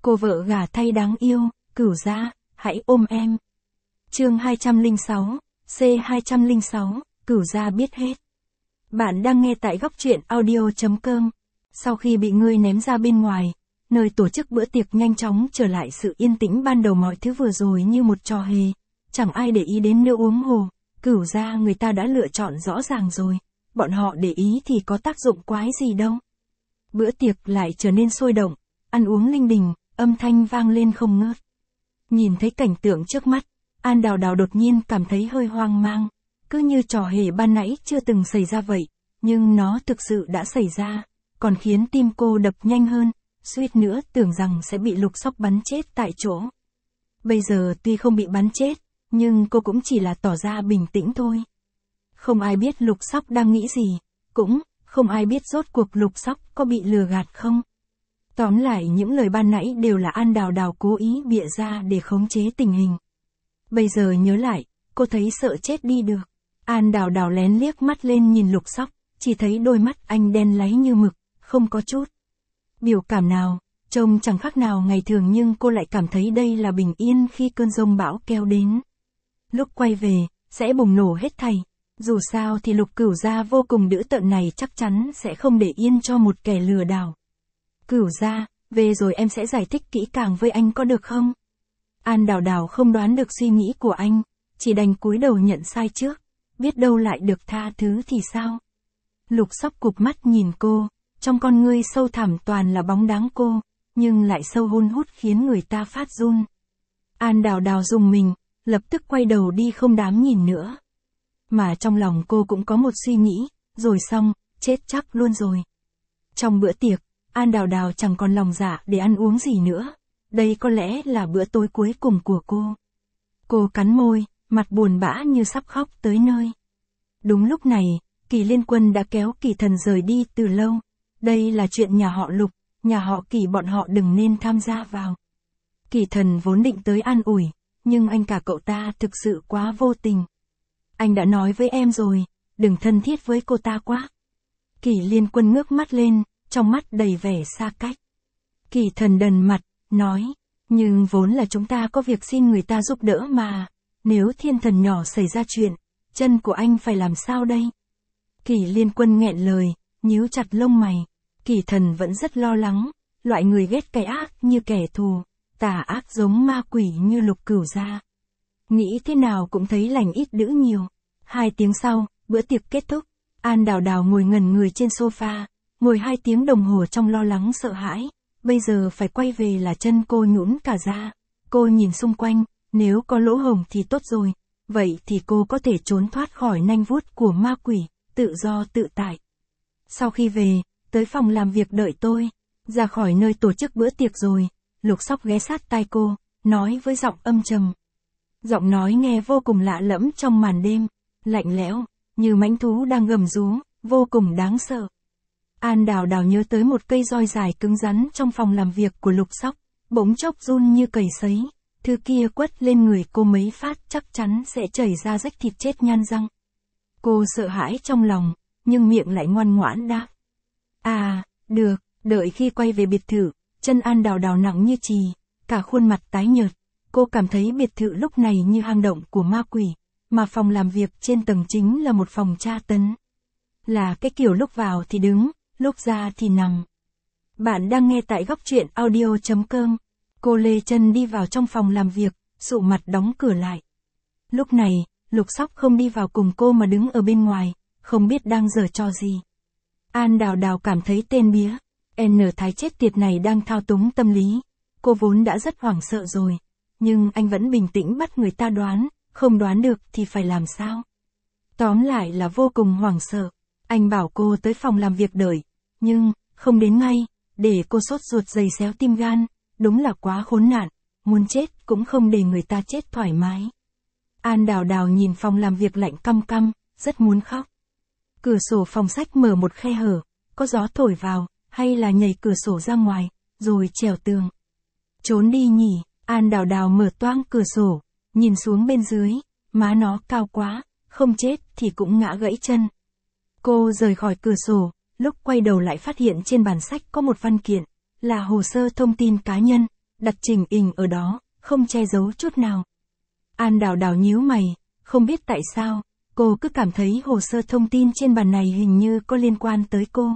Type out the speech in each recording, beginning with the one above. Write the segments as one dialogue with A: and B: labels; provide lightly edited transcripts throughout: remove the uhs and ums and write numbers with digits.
A: Cô vợ gả thay đáng yêu, Cửu Gia, hãy ôm em. Chương 206, C206, Cửu Gia biết hết. Bạn đang nghe tại góc truyện audio.com. Sau khi bị ngươi ném ra bên ngoài, nơi tổ chức bữa tiệc nhanh chóng trở lại sự yên tĩnh ban đầu, mọi thứ vừa rồi như một trò hề. Chẳng ai để ý đến nước uống hồ, Cửu Gia người ta đã lựa chọn rõ ràng rồi. Bọn họ để ý thì có tác dụng quái gì đâu. Bữa tiệc lại trở nên sôi động, ăn uống linh đình, âm thanh vang lên không ngớt. Nhìn thấy cảnh tượng trước mắt, An Đào Đào đột nhiên cảm thấy hơi hoang mang. Cứ như trò hề ban nãy chưa từng xảy ra vậy, nhưng nó thực sự đã xảy ra, còn khiến tim cô đập nhanh hơn, suýt nữa tưởng rằng sẽ bị Lục Sóc bắn chết tại chỗ. Bây giờ tuy không bị bắn chết, nhưng cô cũng chỉ là tỏ ra bình tĩnh thôi. Không ai biết Lục Sóc đang nghĩ gì, cũng không ai biết rốt cuộc Lục Sóc có bị lừa gạt không. Tóm lại những lời ban nãy đều là An Đào Đào cố ý bịa ra để khống chế tình hình. Bây giờ nhớ lại, cô thấy sợ chết đi được. An Đào Đào lén liếc mắt lên nhìn Lục Sóc, chỉ thấy đôi mắt anh đen láy như mực, không có chút biểu cảm nào, trông chẳng khác nào ngày thường, nhưng cô lại cảm thấy đây là bình yên khi cơn giông bão kéo đến. Lúc quay về, sẽ bùng nổ hết thảy. Dù sao thì Lục Cửu Gia vô cùng dữ tợn này chắc chắn sẽ không để yên cho một kẻ lừa đảo. Cửu Gia, về rồi em sẽ giải thích kỹ càng với anh có được không? An Đào Đào không đoán được suy nghĩ của anh, chỉ đành cúi đầu nhận sai trước, biết đâu lại được tha thứ thì sao? Lục Sóc cụp mắt nhìn cô, trong con ngươi sâu thẳm toàn là bóng dáng cô, nhưng lại sâu hun hút khiến người ta phát run. An Đào Đào rùng mình, lập tức quay đầu đi không dám nhìn nữa. Mà trong lòng cô cũng có một suy nghĩ, rồi xong, chết chắc luôn rồi. Trong bữa tiệc, An Đào Đào chẳng còn lòng dạ để ăn uống gì nữa. Đây có lẽ là bữa tối cuối cùng của cô. Cô cắn môi, mặt buồn bã như sắp khóc tới nơi. Đúng lúc này, Kỳ Liên Quân đã kéo Kỳ Thần rời đi từ lâu. Đây là chuyện nhà họ Lục, nhà họ Kỳ bọn họ đừng nên tham gia vào. Kỳ Thần vốn định tới an ủi, nhưng anh cả cậu ta thực sự quá vô tình. Anh đã nói với em rồi, đừng thân thiết với cô ta quá. Kỳ Liên Quân ngước mắt lên, trong mắt đầy vẻ xa cách. Kỳ Thần đần mặt, nói, nhưng vốn là chúng ta có việc xin người ta giúp đỡ mà, nếu Thiên Thần nhỏ xảy ra chuyện, chân của anh phải làm sao đây? Kỳ Liên Quân nghẹn lời, nhíu chặt lông mày. Kỳ Thần vẫn rất lo lắng, loại người ghét cái ác như kẻ thù, tà ác giống ma quỷ như Lục Cửu Gia. Nghĩ thế nào cũng thấy lành ít dữ nhiều. 2 tiếng sau, bữa tiệc kết thúc, An Đào Đào ngồi ngẩn người trên sofa, ngồi 2 tiếng đồng hồ trong lo lắng sợ hãi. Bây giờ phải quay về là chân cô nhũn cả ra. Cô nhìn xung quanh, nếu có lỗ hổng thì tốt rồi, vậy thì cô có thể trốn thoát khỏi nanh vuốt của ma quỷ, tự do tự tại. Sau khi về, tới phòng làm việc đợi tôi. Ra khỏi nơi tổ chức bữa tiệc rồi, Lục Sóc ghé sát tai cô, nói với giọng âm trầm. Giọng nói nghe vô cùng lạ lẫm trong màn đêm, lạnh lẽo, như mãnh thú đang gầm rú, vô cùng đáng sợ. An Đào Đào nhớ tới một cây roi dài cứng rắn trong phòng làm việc của Lục Sóc, bỗng chốc run như cầy sấy, thứ kia quất lên người cô mấy phát chắc chắn sẽ chảy ra rách thịt chết nhăn răng. Cô sợ hãi trong lòng, nhưng miệng lại ngoan ngoãn đáp. À, được, đợi khi quay về biệt thự, chân An Đào Đào nặng như chì, cả khuôn mặt tái nhợt. Cô cảm thấy biệt thự lúc này như hang động của ma quỷ, mà phòng làm việc trên tầng chính là một phòng tra tấn. Là cái kiểu lúc vào thì đứng, lúc ra thì nằm. Bạn đang nghe tại góc truyện audio.com. Cô lê chân đi vào trong phòng làm việc, sụ mặt đóng cửa lại. Lúc này, Lục Sóc không đi vào cùng cô mà đứng ở bên ngoài, không biết đang giở trò gì. An Đào Đào cảm thấy tên bía, N Thái chết tiệt này đang thao túng tâm lý. Cô vốn đã rất hoảng sợ rồi, nhưng anh vẫn bình tĩnh bắt người ta đoán, không đoán được thì phải làm sao? Tóm lại là vô cùng hoảng sợ. Anh bảo cô tới phòng làm việc đợi, nhưng không đến ngay, để cô sốt ruột dày xéo tim gan, đúng là quá khốn nạn, muốn chết cũng không để người ta chết thoải mái. An Đào Đào nhìn phòng làm việc lạnh căm căm, rất muốn khóc. Cửa sổ phòng sách mở một khe hở, có gió thổi vào, hay là nhảy cửa sổ ra ngoài, rồi trèo tường. Trốn đi nhỉ? An Đào Đào mở toang cửa sổ, nhìn xuống bên dưới, má nó cao quá, không chết thì cũng ngã gãy chân. Cô rời khỏi cửa sổ, lúc quay đầu lại phát hiện trên bàn sách có một văn kiện, là hồ sơ thông tin cá nhân, đặt chỉnh ình ở đó, không che giấu chút nào. An Đào Đào nhíu mày, không biết tại sao, cô cứ cảm thấy hồ sơ thông tin trên bàn này hình như có liên quan tới cô.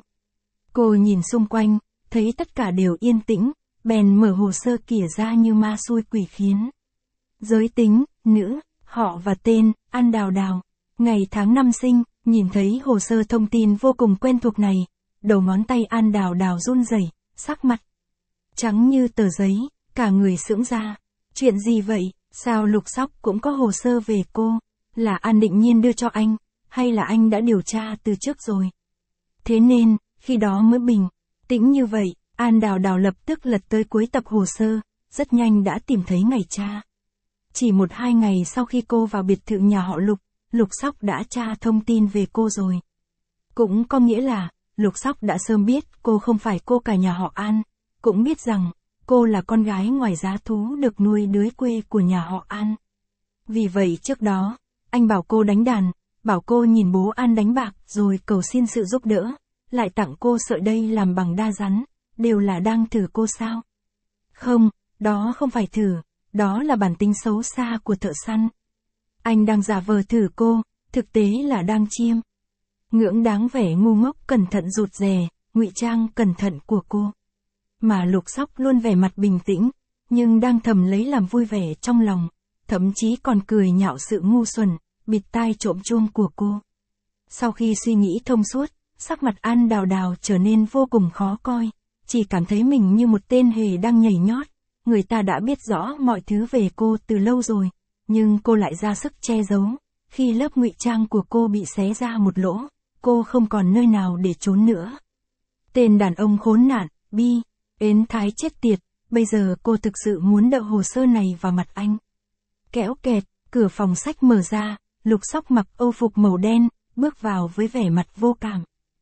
A: Cô nhìn xung quanh, thấy tất cả đều yên tĩnh, bèn mở hồ sơ kìa ra như ma xui quỷ khiến. Giới tính, nữ, họ và tên, An Đào Đào, ngày tháng năm sinh, nhìn thấy hồ sơ thông tin vô cùng quen thuộc này, đầu ngón tay An Đào Đào run rẩy, sắc mặt trắng như tờ giấy, cả người sững ra. Chuyện gì vậy, sao Lục Sóc cũng có hồ sơ về cô? Là An Định Nhiên đưa cho anh, hay là anh đã điều tra từ trước rồi? Thế nên, khi đó mới bình tĩnh như vậy, An Đào Đào lập tức lật tới cuối tập hồ sơ, rất nhanh đã tìm thấy ngày tra. Chỉ 1-2 ngày sau khi cô vào biệt thự nhà họ Lục, Lục Sóc đã tra thông tin về cô rồi. Cũng có nghĩa là, Lục Sóc đã sớm biết cô không phải cô cả nhà họ An, cũng biết rằng, cô là con gái ngoài giá thú được nuôi dưới quê của nhà họ An. Vì vậy trước đó, anh bảo cô đánh đàn, bảo cô nhìn bố An đánh bạc rồi cầu xin sự giúp đỡ, lại tặng cô sợi dây làm bằng đa rắn, đều là đang thử cô sao? Không, đó không phải thử, đó là bản tính xấu xa của thợ săn. Anh đang giả vờ thử cô, thực tế là đang chiêm ngưỡng đáng vẻ ngu ngốc cẩn thận rụt rè, ngụy trang cẩn thận của cô. Mà Lục Sóc luôn vẻ mặt bình tĩnh, nhưng đang thầm lấy làm vui vẻ trong lòng, thậm chí còn cười nhạo sự ngu xuẩn, bịt tai trộm chuông của cô. Sau khi suy nghĩ thông suốt, sắc mặt An Đào Đào trở nên vô cùng khó coi, chỉ cảm thấy mình như một tên hề đang nhảy nhót, người ta đã biết rõ mọi thứ về cô từ lâu rồi, nhưng cô lại ra sức che giấu, khi lớp ngụy trang của cô bị xé ra một lỗ, cô không còn nơi nào để trốn nữa. Tên đàn ông khốn nạn, bi, ến thái chết tiệt, bây giờ cô thực sự muốn đậu hồ sơ này vào mặt anh. Kéo kẹt, cửa phòng sách mở ra, Lục Sóc mặc âu phục màu đen, bước vào với vẻ mặt vô cảm.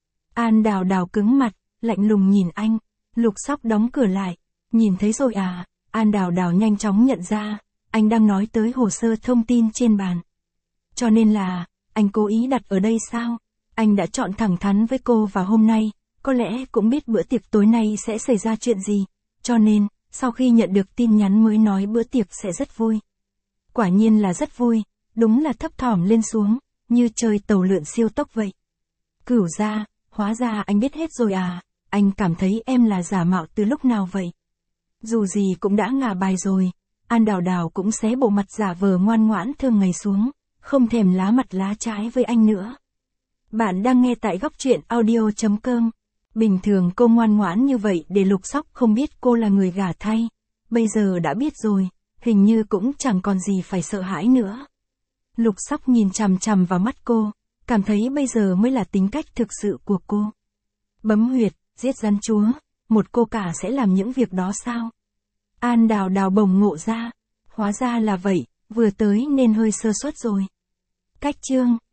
A: An Đào Đào cứng mặt, lạnh lùng nhìn anh, Lục Sóc đóng cửa lại, nhìn thấy rồi à, An Đào Đào nhanh chóng nhận ra, anh đang nói tới hồ sơ thông tin trên bàn. Cho nên là, anh cố ý đặt ở đây sao? Anh đã chọn thẳng thắn với cô vào hôm nay, có lẽ cũng biết bữa tiệc tối nay sẽ xảy ra chuyện gì, cho nên, sau khi nhận được tin nhắn mới nói bữa tiệc sẽ rất vui. Quả nhiên là rất vui, đúng là thấp thỏm lên xuống, như chơi tàu lượn siêu tốc vậy. Cửu gia, hóa ra anh biết hết rồi à, anh cảm thấy em là giả mạo từ lúc nào vậy? Dù gì cũng đã ngả bài rồi, An Đào Đào cũng xé bộ mặt giả vờ ngoan ngoãn thường ngày xuống, không thèm lá mặt lá trái với anh nữa. Bạn đang nghe tại góc truyện audio.com. Bình thường cô ngoan ngoãn như vậy để Lục Sóc không biết cô là người gả thay. Bây giờ đã biết rồi, hình như cũng chẳng còn gì phải sợ hãi nữa. Lục Sóc nhìn chằm chằm vào mắt cô, cảm thấy bây giờ mới là tính cách thực sự của cô. Bấm huyệt, giết rắn chúa, một cô cả sẽ làm những việc đó sao? An Đào Đào bồng ngộ ra, hóa ra là vậy, vừa tới nên hơi sơ suất rồi. Cách chương